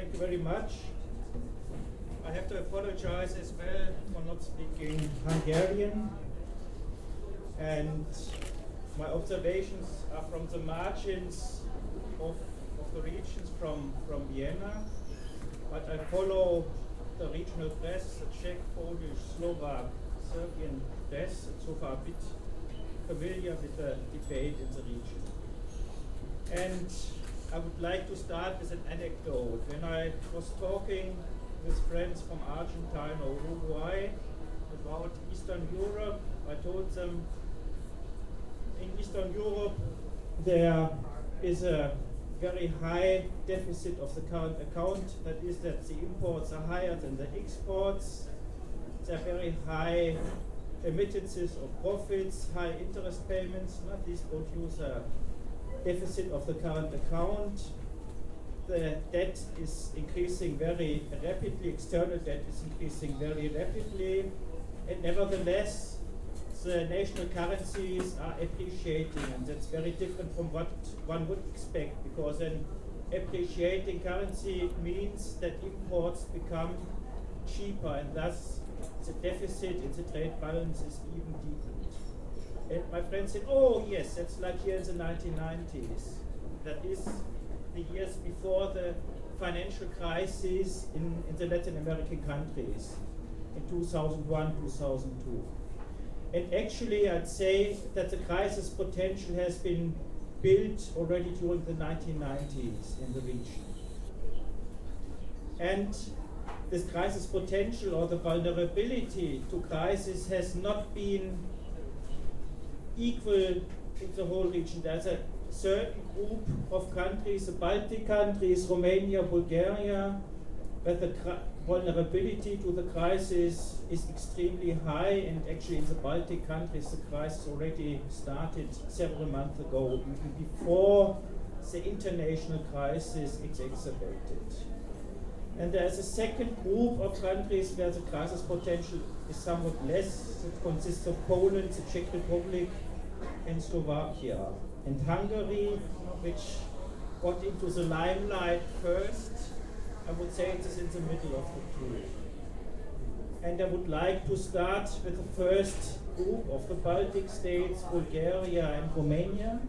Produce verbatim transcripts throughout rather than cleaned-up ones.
thank you very much. I have to apologize as well for not speaking Hungarian, and my observations are from the margins of, of the regions from, from Vienna, but I follow the regional press, the Czech, Polish, Slovak, Serbian press, and so far a bit familiar with the debate in the region. And I would like to start with an anecdote. When I was talking with friends from Argentina or Uruguay about Eastern Europe, I told them in Eastern Europe there is a very high deficit of the current account. That is that the imports are higher than the exports. There are very high remittances of profits, high interest payments. Not these produce a deficit of the current account. The debt is increasing very rapidly, external debt is increasing very rapidly, and nevertheless the national currencies are appreciating, and that's very different from what one would expect, because an appreciating currency means that imports become cheaper, and thus the deficit in the trade balance is even deepened. And my friend said, oh yes, that's like here in the nineteen nineties. That is the years before the financial crisis in, in the Latin American countries in two thousand one, two thousand two. And actually I'd say that the crisis potential has been built already during the nineteen nineties in the region. And this crisis potential, or the vulnerability to crisis, has not been equal in the whole region. There's a certain group of countries, the Baltic countries, Romania, Bulgaria, where the vulnerability to the crisis is extremely high, and actually in the Baltic countries the crisis already started several months ago, even before the international crisis exacerbated. And there's a second group of countries where the crisis potential is somewhat less. It consists of Poland, the Czech Republic, and Slovakia. And Hungary, which got into the limelight first, I would say it is in the middle of the two. And I would like to start with the first group of the Baltic states, Bulgaria and Romania.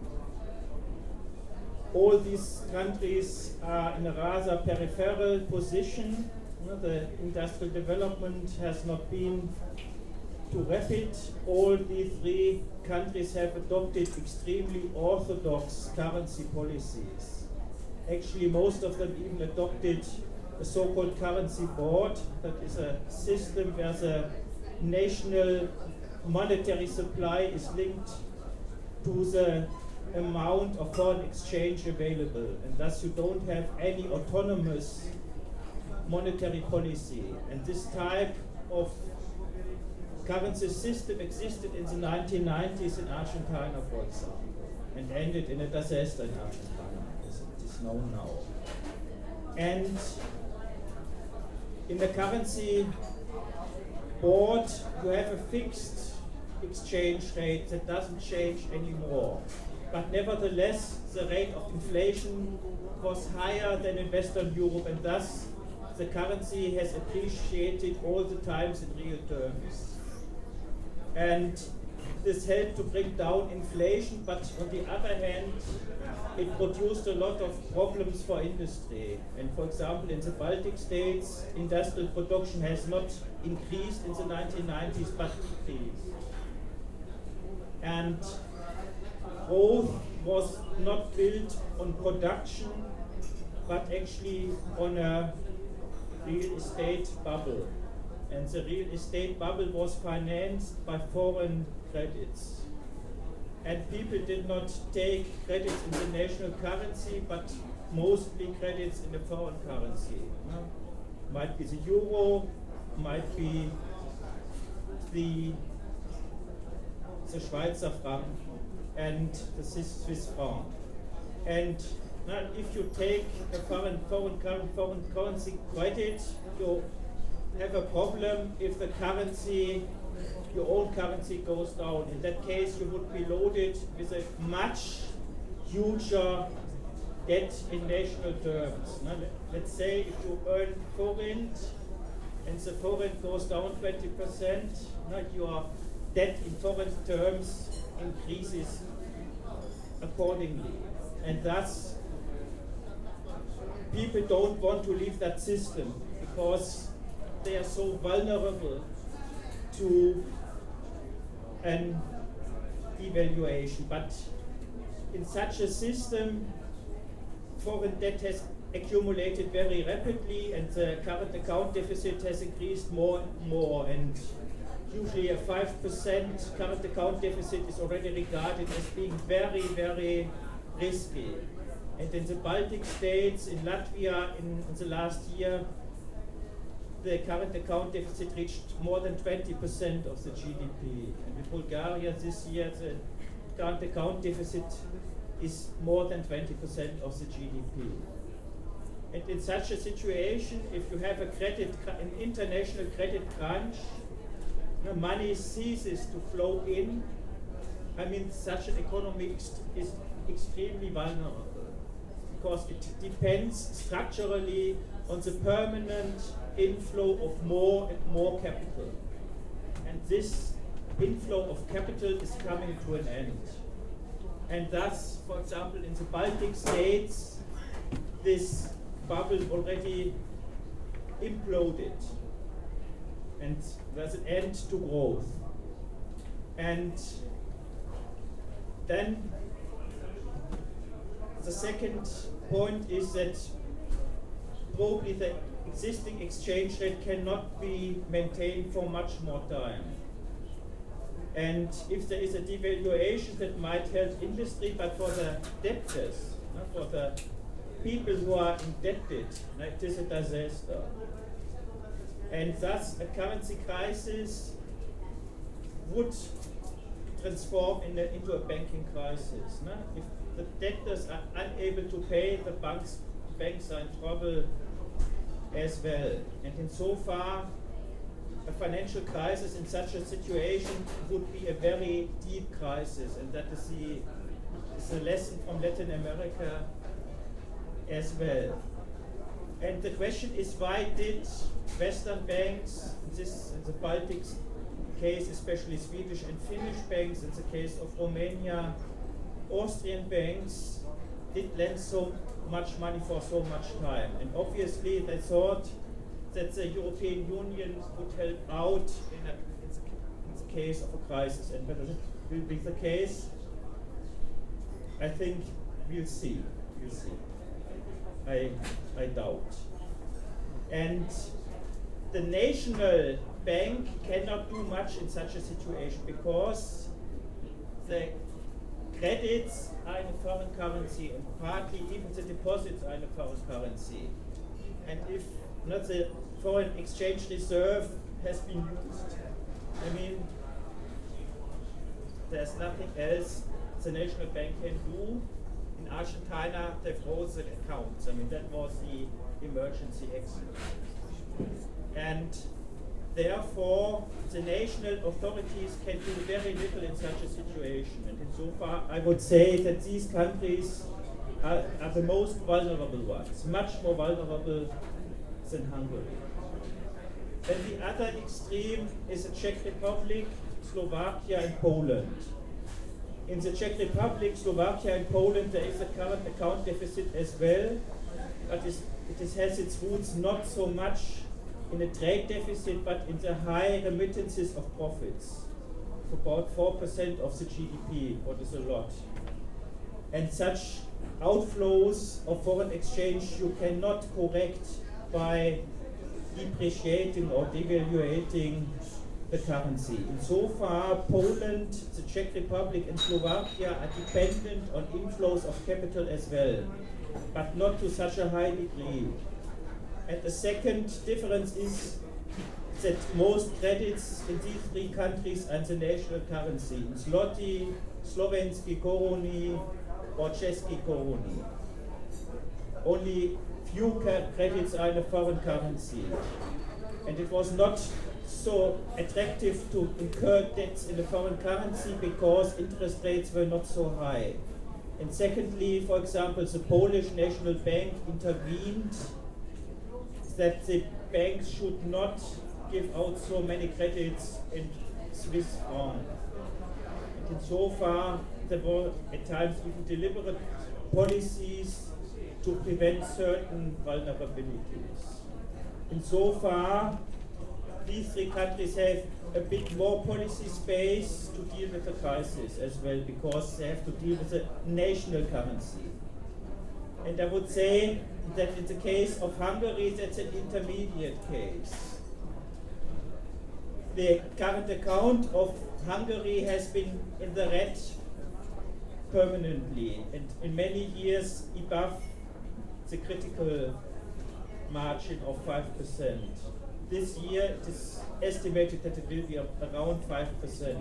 All these countries are in a rather peripheral position. You know, the industrial development has not been too rapid. All these three countries have adopted extremely orthodox currency policies. Actually, most of them even adopted a so-called currency board. That is a system where the national monetary supply is linked to the amount of foreign exchange available, and thus you don't have any autonomous monetary policy. And this type of currency system existed in the nineteen nineties in Argentina, for example, and ended in a disaster in Argentina, as it is known now. And in the currency board, you have a fixed exchange rate that doesn't change anymore. But nevertheless, the rate of inflation was higher than in Western Europe, and thus the currency has appreciated all the times in real terms. And this helped to bring down inflation, but on the other hand, it produced a lot of problems for industry. And for example, in the Baltic states, industrial production has not increased in the nineteen nineties, but decreased. And growth was not built on production, but actually on a real estate bubble. And the real estate bubble was financed by foreign credits. And people did not take credits in the national currency, but mostly credits in the foreign currency. No? Might be the euro, might be the, the Schweizer franc, and the Swiss franc. And now, if you take a foreign, foreign, foreign currency credit, you have a problem if the currency, your own currency, goes down. In that case, you would be loaded with a much huger debt in national terms. Now, let's say if you earn foreign and the foreign goes down twenty percent, now your debt in foreign terms increases accordingly. And thus, people don't want to leave that system because they are so vulnerable to an devaluation. But in such a system, foreign debt has accumulated very rapidly and the current account deficit has increased more and more. And usually a five percent current account deficit is already regarded as being very, very risky. And in the Baltic states, in Latvia, in, in the last year, the current account deficit reached more than twenty percent of the G D P. And in Bulgaria this year, the current account deficit is more than twenty percent of the G D P. And in such a situation, if you have a credit, an international credit crunch, the money ceases to flow in. I mean, such an economy is extremely vulnerable because it depends structurally on the permanent inflow of more and more capital. And this inflow of capital is coming to an end. And thus, for example, in the Baltic states, this bubble already imploded. And there's an end to growth. And then the second point is that probably the existing exchange rate cannot be maintained for much more time. And if there is a devaluation, that might help industry, but for the debtors, no, for the people who are indebted, no, it is a disaster. And thus a currency crisis would transform in a, into a banking crisis. No? If the debtors are unable to pay, the banks, banks are in trouble as well. And in so far, a financial crisis in such a situation would be a very deep crisis, and that is the, is a lesson from Latin America as well. And the question is, why did Western banks, in, this, in the Baltic case, especially Swedish and Finnish banks, in the case of Romania, Austrian banks, did lend so much money for so much time? And obviously they thought that the European Union would help out in, a, in, the, in the case of a crisis. And whether that will be the case, I think we'll see. We'll see. I, I doubt. And the national bank cannot do much in such a situation because the credits are in a foreign currency and partly even the deposits are in a foreign currency. And if not the foreign exchange reserve has been used, I mean, there's nothing else the national bank can do. In Argentina, they froze the accounts. I mean, that was the emergency exit. And therefore, the national authorities can do very little in such a situation. And in so far, I would say that these countries are, are the most vulnerable ones, much more vulnerable than Hungary. Then the other extreme is the Czech Republic, Slovakia, and Poland. In the Czech Republic, Slovakia, and Poland, there is a current account deficit as well, but it is, has its roots not so much in a trade deficit, but in the high remittances of profits, about four percent of the G D P, what is a lot. And such outflows of foreign exchange you cannot correct by depreciating or devaluating the currency. And so far, Poland, the Czech Republic, and Slovakia are dependent on inflows of capital as well, but not to such a high degree. And the second difference is that most credits in these three countries are in the national currency, in zloty, Slovensky korony, or Český korony. Only few credits are in a foreign currency. And it was not so attractive to incur debts in a foreign currency because interest rates were not so high. And secondly, for example, the Polish National Bank intervened that the banks should not give out so many credits in Swiss franc. And so far, there were at times even deliberate policies to prevent certain vulnerabilities. And so far, these three countries have a bit more policy space to deal with the crisis as well, because they have to deal with the national currency. And I would say that in the case of Hungary, that's an intermediate case. The current account of Hungary has been in the red permanently, and in many years above the critical margin of five percent. This year it is estimated that it will be around five percent.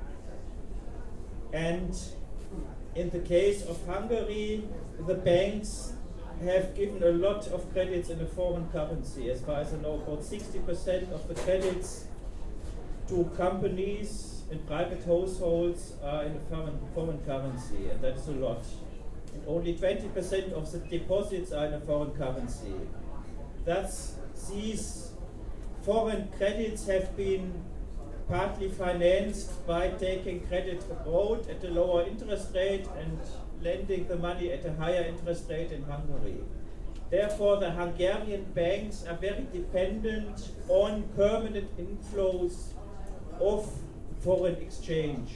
And in the case of Hungary, the banks have given a lot of credits in a foreign currency. As far as I know, about sixty percent of the credits to companies and private households are in a foreign, foreign currency, and that's a lot. And only twenty percent of the deposits are in a foreign currency. Thus, these foreign credits have been partly financed by taking credit abroad at a lower interest rate and lending the money at a higher interest rate in Hungary. Therefore, the Hungarian banks are very dependent on permanent inflows of foreign exchange.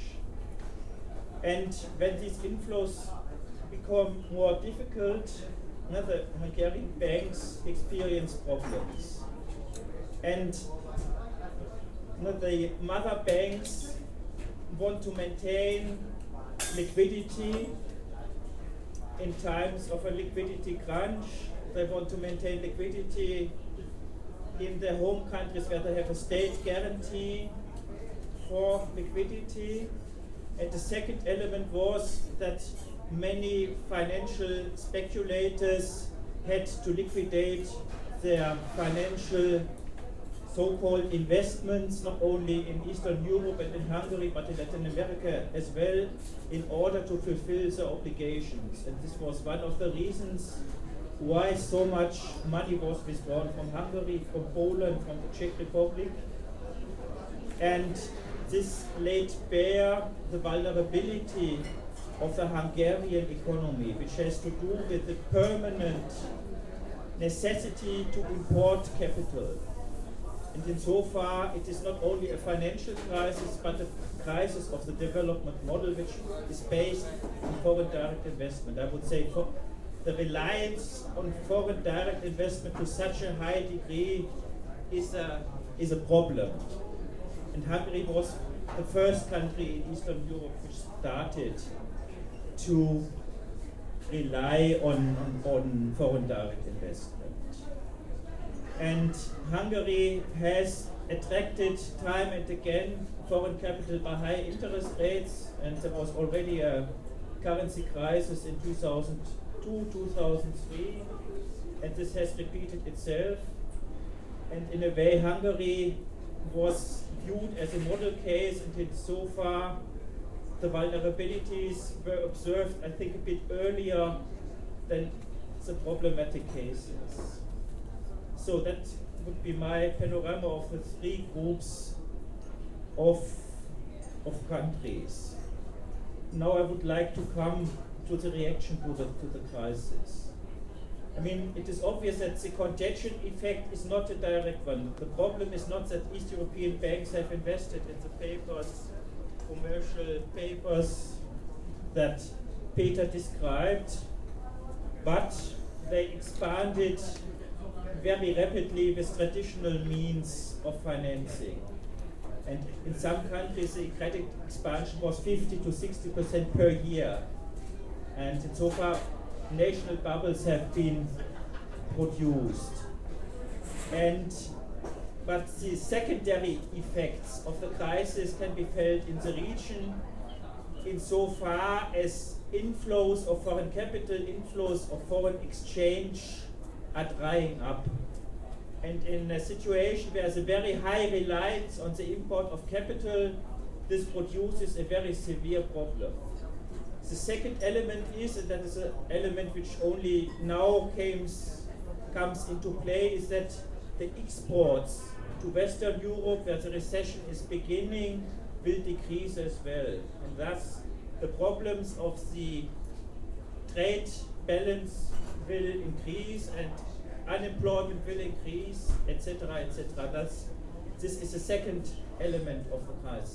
And when these inflows become more difficult, now the Hungarian banks experience problems. And now the mother banks want to maintain liquidity in times of a liquidity crunch. They want to maintain liquidity in their home countries where they have a state guarantee for liquidity. And the second element was that many financial speculators had to liquidate their financial so-called investments, not only in Eastern Europe and in Hungary, but in Latin America as well, in order to fulfill their obligations. And this was one of the reasons why so much money was withdrawn from Hungary, from Poland, from the Czech Republic. And this laid bare the vulnerability of the Hungarian economy, which has to do with the permanent necessity to import capital. And insofar, it is not only a financial crisis, but a crisis of the development model, which is based on foreign direct investment. I would say for the reliance on foreign direct investment to such a high degree is a, is a problem. And Hungary was the first country in Eastern Europe which started to rely on, on foreign direct investment. And Hungary has attracted time and again foreign capital by high interest rates, and there was already a currency crisis in two thousand two, two thousand three, and this has repeated itself. And in a way, Hungary was viewed as a model case, and so far the vulnerabilities were observed, I think, a bit earlier than the problematic cases. So that would be my panorama of the three groups of, of countries. Now I would like to come to the reaction to the, to the crisis. I mean, it is obvious that the contagion effect is not a direct one. The problem is not that East European banks have invested in the papers, commercial papers that Peter described, but they expanded very rapidly with traditional means of financing. And in some countries, the credit expansion was fifty to sixty percent per year. And so far, national bubbles have been produced. And, but the secondary effects of the crisis can be felt in the region insofar as inflows of foreign capital, inflows of foreign exchange are drying up. And in a situation where there's a very high reliance on the import of capital, this produces a very severe problem. The second element is, and that is an element which only now comes, comes into play, is that the exports to Western Europe, where the recession is beginning, will decrease as well. And thus, the problems of the trade balance will increase and unemployment will increase, et cetera, et cetera. That's, this is the second element of the crisis.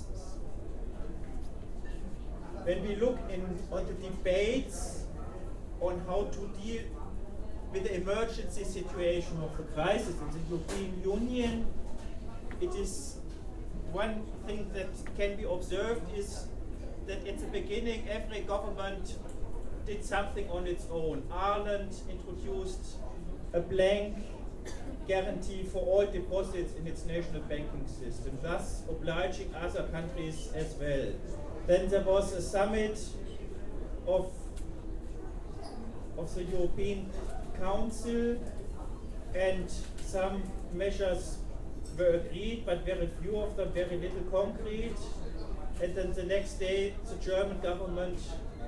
When we look in, on the debates on how to deal with the emergency situation of the crisis in the European Union, it is one thing that can be observed is that at the beginning every government did something on its own. Ireland introduced a blank guarantee for all deposits in its national banking system, thus obliging other countries as well. Then there was a summit of, of the European Council, and some measures were agreed, but very few of them, very little concrete. And then the next day, the German government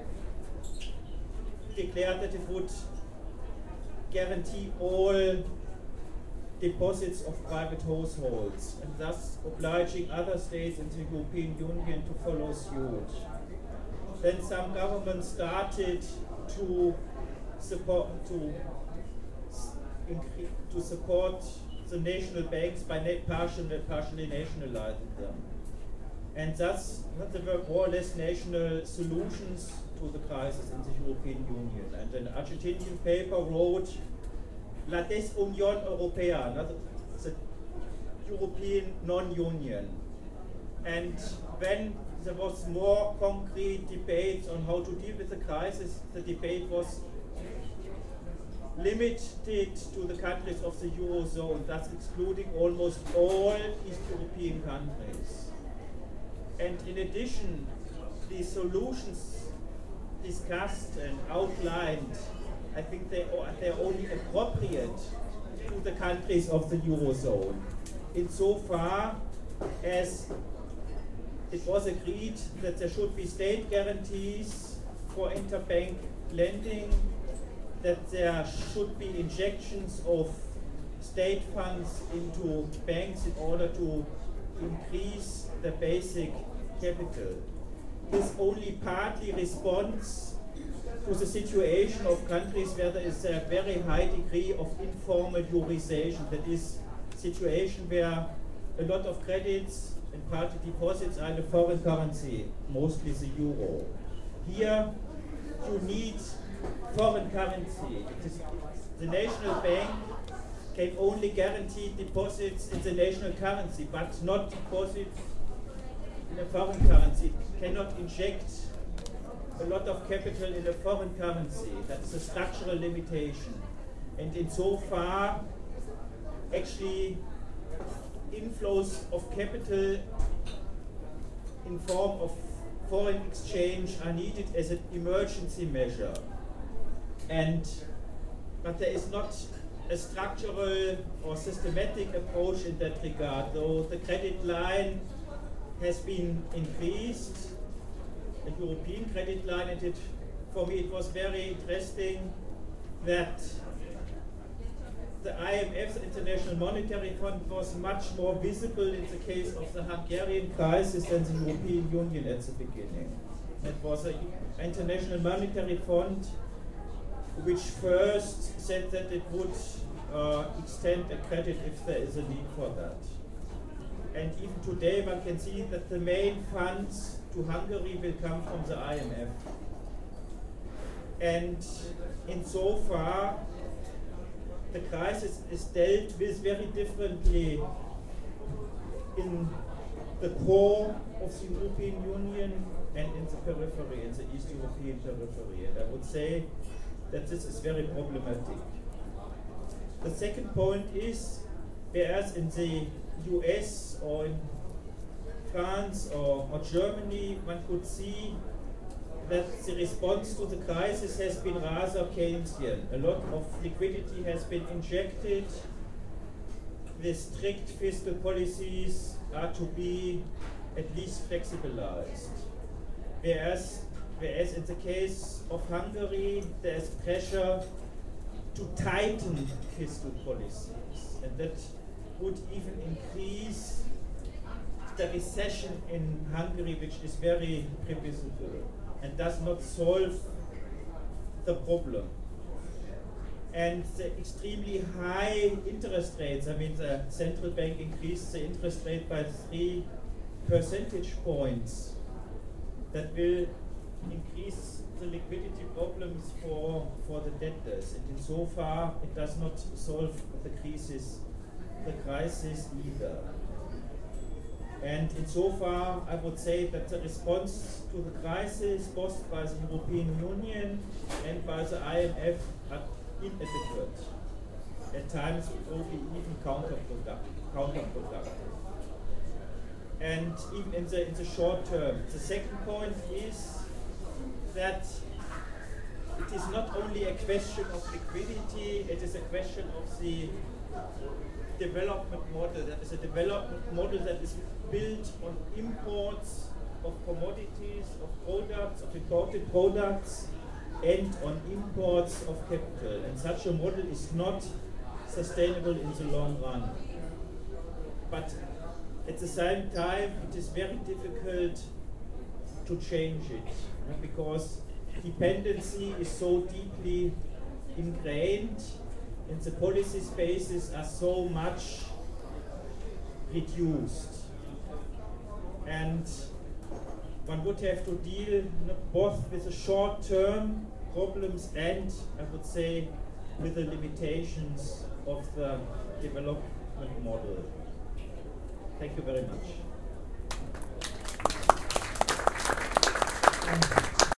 declared that it would guarantee all deposits of private households, and thus obliging other states in the European Union to follow suit. Then some governments started to support to, to support the national banks by na partially, partially nationalizing them. And thus there were more or less national solutions to the crisis in the European Union. And an Argentinian paper wrote, La Desunión Europea, the European non-union. And when there was more concrete debates on how to deal with the crisis, the debate was limited to the countries of the Eurozone, thus excluding almost all East European countries. And in addition, the solutions discussed and outlined, I think they are, they're only appropriate to the countries of the Eurozone, insofar as it was agreed that there should be state guarantees for interbank lending, that there should be injections of state funds into banks in order to increase the basic capital. This only partly responds to the situation of countries where there is a very high degree of informal eurization, that is, situation where a lot of credits and party deposits are in a foreign currency, mostly the euro. Here you need foreign currency. The national bank can only guarantee deposits in the national currency, but not deposits in a foreign currency. It cannot inject a lot of capital in a foreign currency. That's a structural limitation. And insofar, actually, inflows of capital in form of foreign exchange are needed as an emergency measure. And, but there is not a structural or systematic approach in that regard, though the credit line has been increased, the European credit line, and it, for me it was very interesting that the I M F's International Monetary Fund was much more visible in the case of the Hungarian crisis than the European Union at the beginning. It was an International Monetary Fund which first said that it would uh, extend a credit if there is a need for that. And even today one can see that the main funds to Hungary will come from the I M F. And insofar, the crisis is dealt with very differently in the core of the European Union and in the periphery, in the East European periphery. And I would say that this is very problematic. The second point is, whereas in the U S or in France or, or Germany, one could see that the response to the crisis has been rather Keynesian. A lot of liquidity has been injected. The strict fiscal policies are to be at least flexibilized. Whereas whereas in the case of Hungary, there's pressure to tighten fiscal policies, and that would even increase the recession in Hungary, which is very previsible and does not solve the problem. And the extremely high interest rates, I mean, the central bank increased the interest rate by three percentage points. That will increase the liquidity problems for, for the debtors. And in so far, it does not solve the crisis, the crisis either. And in so far, I would say that the response to the crisis, both by the European Union and by the I M F, are inadequate. At times, probably even counterproductive. counterproductive. And even in the, in the short term. The second point is that it is not only a question of liquidity, it is a question of the development model. That is a development model that is built on imports of commodities, of products, of imported products, and on imports of capital. And such a model is not sustainable in the long run. But at the same time, it is very difficult to change it, uh, because dependency is so deeply ingrained and the policy spaces are so much reduced. And one would have to deal, you know, both with the short-term problems and, I would say, with the limitations of the development model. Thank you very much.